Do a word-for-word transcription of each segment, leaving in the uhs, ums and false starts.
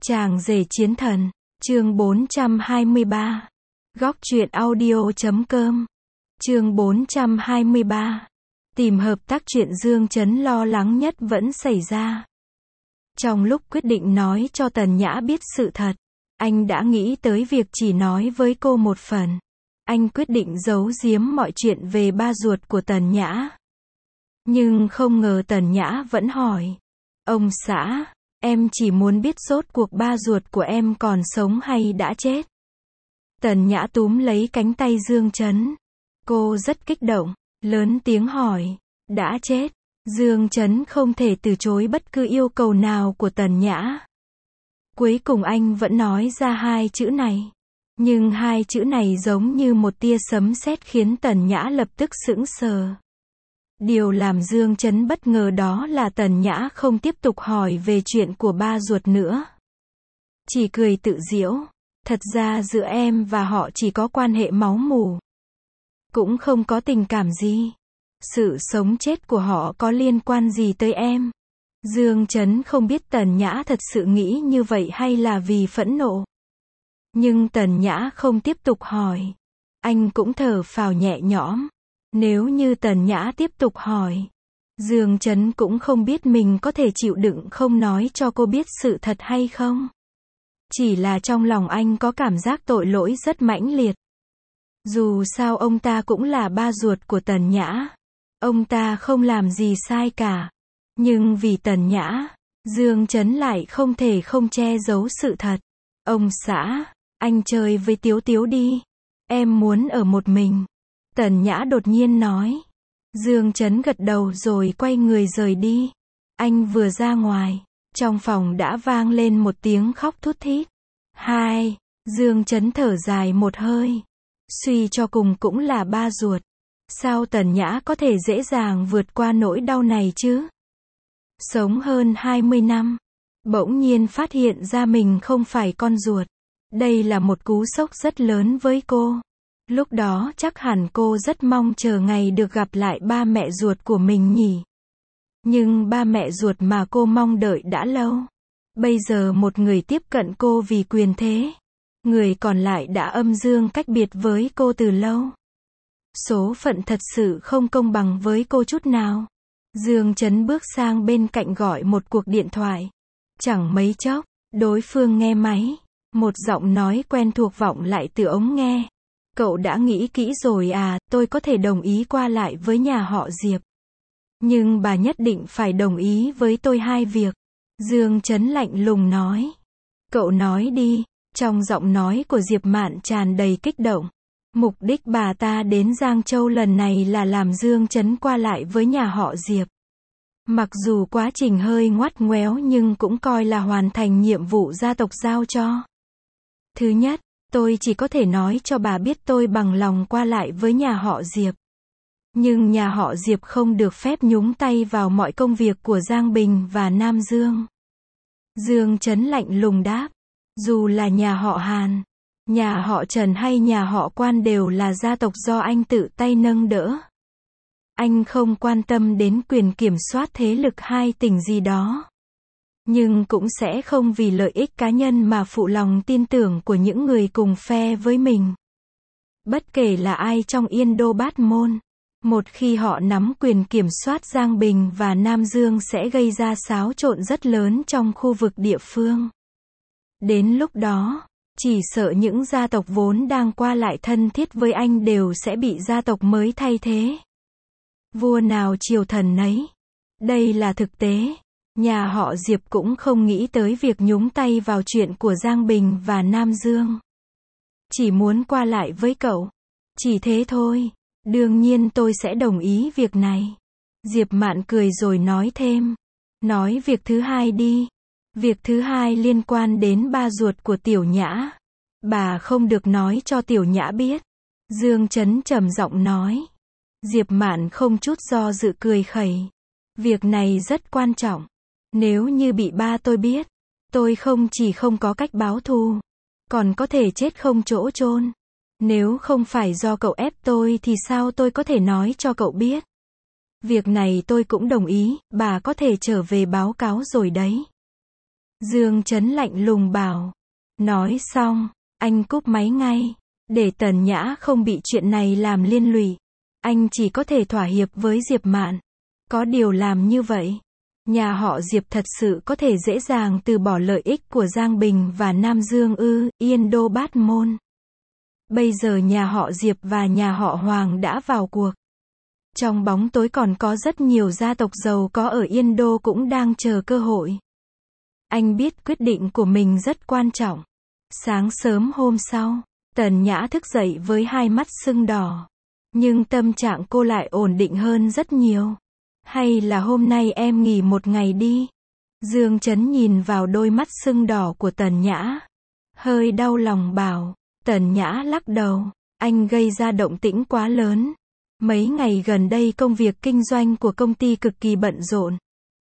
Chàng rể chiến thần, chương bốn trăm hai mươi ba. Góc truyện audio chấm com. Chương bốn trăm hai mươi ba. Tìm hợp tác chuyện Dương Chấn lo lắng nhất vẫn xảy ra. Trong lúc quyết định nói cho Tần Nhã biết sự thật, anh đã nghĩ tới việc chỉ nói với cô một phần. Anh quyết định giấu giếm mọi chuyện về ba ruột của Tần Nhã. Nhưng không ngờ Tần Nhã vẫn hỏi. Ông xã, em chỉ muốn biết rốt cuộc ba ruột của em còn sống hay đã chết. Tần Nhã túm lấy cánh tay Dương Chấn. Cô rất kích động, lớn tiếng hỏi. Đã chết. Dương Chấn không thể từ chối bất cứ yêu cầu nào của Tần Nhã. Cuối cùng anh vẫn nói ra hai chữ này. Nhưng hai chữ này giống như một tia sấm sét khiến Tần Nhã lập tức sững sờ. Điều làm Dương Chấn bất ngờ đó là Tần Nhã không tiếp tục hỏi về chuyện của ba ruột nữa. Chỉ cười tự giễu. Thật ra giữa em và họ chỉ có quan hệ máu mủ. Cũng không có tình cảm gì. Sự sống chết của họ có liên quan gì tới em? Dương Chấn không biết Tần Nhã thật sự nghĩ như vậy hay là vì phẫn nộ. Nhưng Tần Nhã không tiếp tục hỏi. Anh cũng thở phào nhẹ nhõm. Nếu như Tần Nhã tiếp tục hỏi, Dương Chấn cũng không biết mình có thể chịu đựng không nói cho cô biết sự thật hay không. Chỉ là trong lòng anh có cảm giác tội lỗi rất mãnh liệt. Dù sao ông ta cũng là ba ruột của Tần Nhã. Ông ta không làm gì sai cả. Nhưng vì Tần Nhã, Dương Chấn lại không thể không che giấu sự thật. Ông xã, anh chơi với Tiếu Tiếu đi. Em muốn ở một mình. Tần Nhã đột nhiên nói. Dương Chấn gật đầu rồi quay người rời đi. Anh vừa ra ngoài, trong phòng đã vang lên một tiếng khóc thút thít. Hai, Dương Chấn thở dài một hơi. Suy cho cùng cũng là ba ruột. Sao Tần Nhã có thể dễ dàng vượt qua nỗi đau này chứ? Sống hơn hai mươi năm, bỗng nhiên phát hiện ra mình không phải con ruột. Đây là một cú sốc rất lớn với cô. Lúc đó chắc hẳn cô rất mong chờ ngày được gặp lại ba mẹ ruột của mình nhỉ. Nhưng ba mẹ ruột mà cô mong đợi đã lâu. Bây giờ một người tiếp cận cô vì quyền thế. Người còn lại đã âm dương cách biệt với cô từ lâu. Số phận thật sự không công bằng với cô chút nào. Dương Chấn bước sang bên cạnh gọi một cuộc điện thoại. Chẳng mấy chốc, đối phương nghe máy. Một giọng nói quen thuộc vọng lại từ ống nghe. Cậu đã nghĩ kỹ rồi à, tôi có thể đồng ý qua lại với nhà họ Diệp. Nhưng bà nhất định phải đồng ý với tôi hai việc. Dương Chấn lạnh lùng nói. Cậu nói đi, trong giọng nói của Diệp Mạn tràn đầy kích động. Mục đích bà ta đến Giang Châu lần này là làm Dương Chấn qua lại với nhà họ Diệp. Mặc dù quá trình hơi ngoắt ngoéo nhưng cũng coi là hoàn thành nhiệm vụ gia tộc giao cho. Thứ nhất, tôi chỉ có thể nói cho bà biết tôi bằng lòng qua lại với nhà họ Diệp. Nhưng nhà họ Diệp không được phép nhúng tay vào mọi công việc của Giang Bình và Nam Dương. Dương Chấn lạnh lùng đáp. Dù là nhà họ Hàn, nhà họ Trần hay nhà họ Quan đều là gia tộc do anh tự tay nâng đỡ. Anh không quan tâm đến quyền kiểm soát thế lực hai tỉnh gì đó. Nhưng cũng sẽ không vì lợi ích cá nhân mà phụ lòng tin tưởng của những người cùng phe với mình. Bất kể là ai trong Yên Đô Bát Môn, một khi họ nắm quyền kiểm soát Giang Bình và Nam Dương sẽ gây ra xáo trộn rất lớn trong khu vực địa phương. Đến lúc đó, chỉ sợ những gia tộc vốn đang qua lại thân thiết với anh đều sẽ bị gia tộc mới thay thế. Vua nào triều thần nấy. Đây là thực tế. Nhà họ Diệp cũng không nghĩ tới việc nhúng tay vào chuyện của Giang Bình và Nam Dương. Chỉ muốn qua lại với cậu. Chỉ thế thôi. Đương nhiên tôi sẽ đồng ý việc này. Diệp Mạn cười rồi nói thêm. Nói việc thứ hai đi. Việc thứ hai liên quan đến ba ruột của Tiểu Nhã. Bà không được nói cho Tiểu Nhã biết. Dương Chấn trầm giọng nói. Diệp Mạn không chút do dự cười khẩy. Việc này rất quan trọng. Nếu như bị ba tôi biết, tôi không chỉ không có cách báo thù, còn có thể chết không chỗ chôn. Nếu không phải do cậu ép tôi thì sao tôi có thể nói cho cậu biết. Việc này tôi cũng đồng ý, bà có thể trở về báo cáo rồi đấy. Dương Chấn lạnh lùng bảo. Nói xong, anh cúp máy ngay. Để Tần Nhã không bị chuyện này làm liên lụy, anh chỉ có thể thỏa hiệp với Diệp Mạn. Có điều làm như vậy, nhà họ Diệp thật sự có thể dễ dàng từ bỏ lợi ích của Giang Bình và Nam Dương ư? Yên Đô Bát Môn. Bây giờ nhà họ Diệp và nhà họ Hoàng đã vào cuộc. Trong bóng tối còn có rất nhiều gia tộc giàu có ở Yên Đô cũng đang chờ cơ hội. Anh biết quyết định của mình rất quan trọng. Sáng sớm hôm sau, Tần Nhã thức dậy với hai mắt sưng đỏ. Nhưng tâm trạng cô lại ổn định hơn rất nhiều. Hay là hôm nay em nghỉ một ngày đi? Dương Chấn nhìn vào đôi mắt sưng đỏ của Tần Nhã. Hơi đau lòng bảo. Tần Nhã lắc đầu. Anh gây ra động tĩnh quá lớn. Mấy ngày gần đây công việc kinh doanh của công ty cực kỳ bận rộn.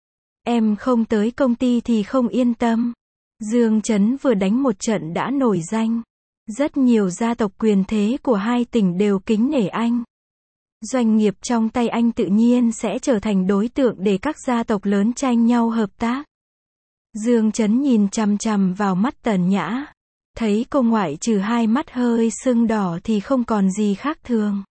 Em không tới công ty thì không yên tâm. Dương Chấn vừa đánh một trận đã nổi danh. Rất nhiều gia tộc quyền thế của hai tỉnh đều kính nể anh. Doanh nghiệp trong tay anh tự nhiên sẽ trở thành đối tượng để các gia tộc lớn tranh nhau hợp tác. Dương Chấn nhìn chằm chằm vào mắt Tần Nhã. Thấy cô ngoại trừ hai mắt hơi sưng đỏ thì không còn gì khác thường.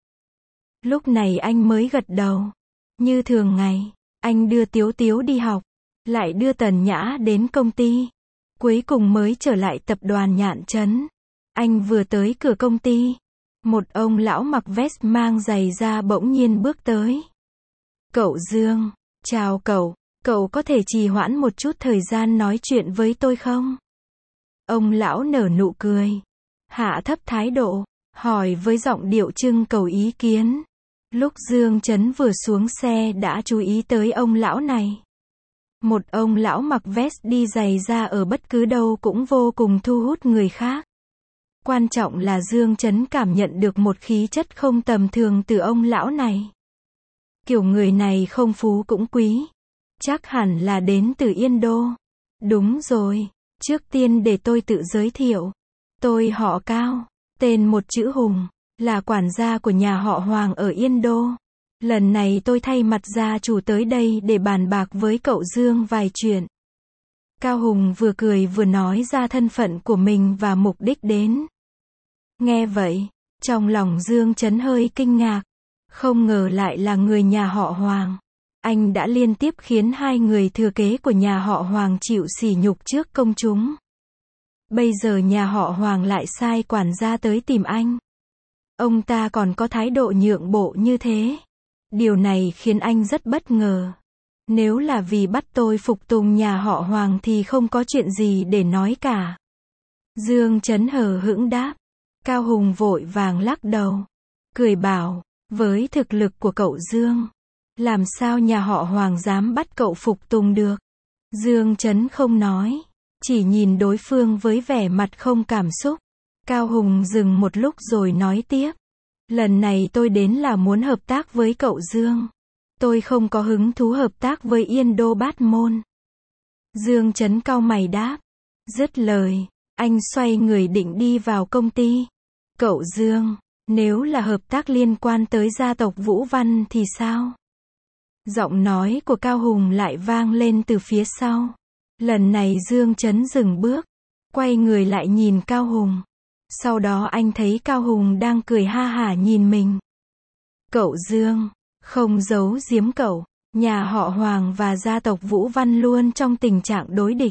Lúc này anh mới gật đầu. Như thường ngày, anh đưa Tiếu Tiếu đi học, lại đưa Tần Nhã đến công ty. Cuối cùng mới trở lại tập đoàn Nhạn Trấn. Anh vừa tới cửa công ty, một ông lão mặc vest mang giày da bỗng nhiên bước tới. Cậu Dương, chào cậu, cậu có thể trì hoãn một chút thời gian nói chuyện với tôi không? Ông lão nở nụ cười, hạ thấp thái độ, hỏi với giọng điệu trưng cầu ý kiến. Lúc Dương Chấn vừa xuống xe đã chú ý tới ông lão này. Một ông lão mặc vest đi giày da ở bất cứ đâu cũng vô cùng thu hút người khác. Quan trọng là Dương Chấn cảm nhận được một khí chất không tầm thường từ ông lão này. Kiểu người này không phú cũng quý. Chắc hẳn là đến từ Yên Đô. Đúng rồi, trước tiên để tôi tự giới thiệu. Tôi họ Cao, tên một chữ Hùng, là quản gia của nhà họ Hoàng ở Yên Đô. Lần này tôi thay mặt gia chủ tới đây để bàn bạc với cậu Dương vài chuyện. Cao Hùng vừa cười vừa nói ra thân phận của mình và mục đích đến. Nghe vậy, trong lòng Dương Chấn hơi kinh ngạc. Không ngờ lại là người nhà họ Hoàng. Anh đã liên tiếp khiến hai người thừa kế của nhà họ Hoàng chịu sỉ nhục trước công chúng. Bây giờ nhà họ Hoàng lại sai quản gia tới tìm anh. Ông ta còn có thái độ nhượng bộ như thế. Điều này khiến anh rất bất ngờ. Nếu là vì bắt tôi phục tùng nhà họ Hoàng thì không có chuyện gì để nói cả. Dương Chấn hờ hững đáp. Cao Hùng vội vàng lắc đầu. Cười bảo, với thực lực của cậu Dương, làm sao nhà họ Hoàng dám bắt cậu phục tùng được? Dương Chấn không nói, chỉ nhìn đối phương với vẻ mặt không cảm xúc. Cao Hùng dừng một lúc rồi nói tiếp. Lần này tôi đến là muốn hợp tác với cậu Dương. Tôi không có hứng thú hợp tác với Yên Đô Bát Môn. Dương Chấn cau mày đáp. Dứt lời, anh xoay người định đi vào công ty. Cậu Dương, nếu là hợp tác liên quan tới gia tộc Vũ Văn thì sao? Giọng nói của Cao Hùng lại vang lên từ phía sau. Lần này Dương Chấn dừng bước, quay người lại nhìn Cao Hùng. Sau đó anh thấy Cao Hùng đang cười ha hả nhìn mình. Cậu Dương, không giấu giếm cậu, nhà họ Hoàng và gia tộc Vũ Văn luôn trong tình trạng đối địch.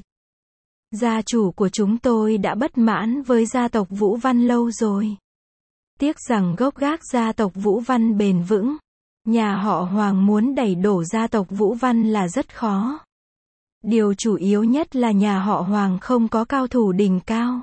Gia chủ của chúng tôi đã bất mãn với gia tộc Vũ Văn lâu rồi. Tiếc rằng gốc gác gia tộc Vũ Văn bền vững. Nhà họ Hoàng muốn đẩy đổ gia tộc Vũ Văn là rất khó. Điều chủ yếu nhất là nhà họ Hoàng không có cao thủ đỉnh cao.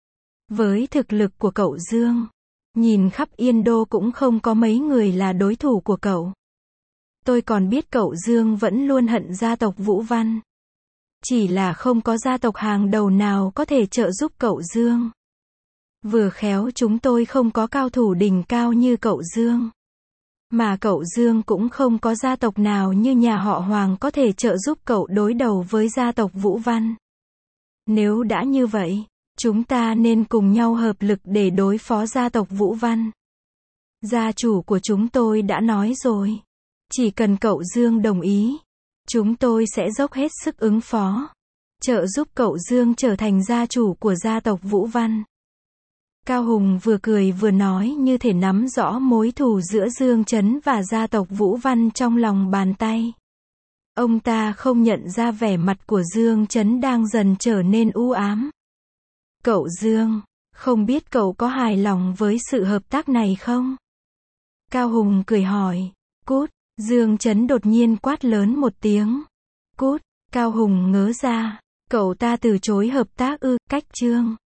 Với thực lực của cậu Dương, nhìn khắp Yên Đô cũng không có mấy người là đối thủ của cậu. Tôi còn biết cậu Dương vẫn luôn hận gia tộc Vũ Văn. Chỉ là không có gia tộc hàng đầu nào có thể trợ giúp cậu Dương. Vừa khéo chúng tôi không có cao thủ đỉnh cao như cậu Dương. Mà cậu Dương cũng không có gia tộc nào như nhà họ Hoàng có thể trợ giúp cậu đối đầu với gia tộc Vũ Văn. Nếu đã như vậy, chúng ta nên cùng nhau hợp lực để đối phó gia tộc Vũ Văn. Gia chủ của chúng tôi đã nói rồi. Chỉ cần cậu Dương đồng ý, chúng tôi sẽ dốc hết sức ứng phó. trợ giúp cậu Dương trở thành gia chủ của gia tộc Vũ Văn. Cao Hùng vừa cười vừa nói như thể nắm rõ mối thù giữa Dương Chấn và gia tộc Vũ Văn trong lòng bàn tay. Ông ta không nhận ra vẻ mặt của Dương Chấn đang dần trở nên u ám. Cậu Dương, không biết cậu có hài lòng với sự hợp tác này không? Cao Hùng cười hỏi. Cút, Dương Chấn đột nhiên quát lớn một tiếng. Cút, Cao Hùng ngớ ra. Cậu ta từ chối hợp tác ư, cách Trương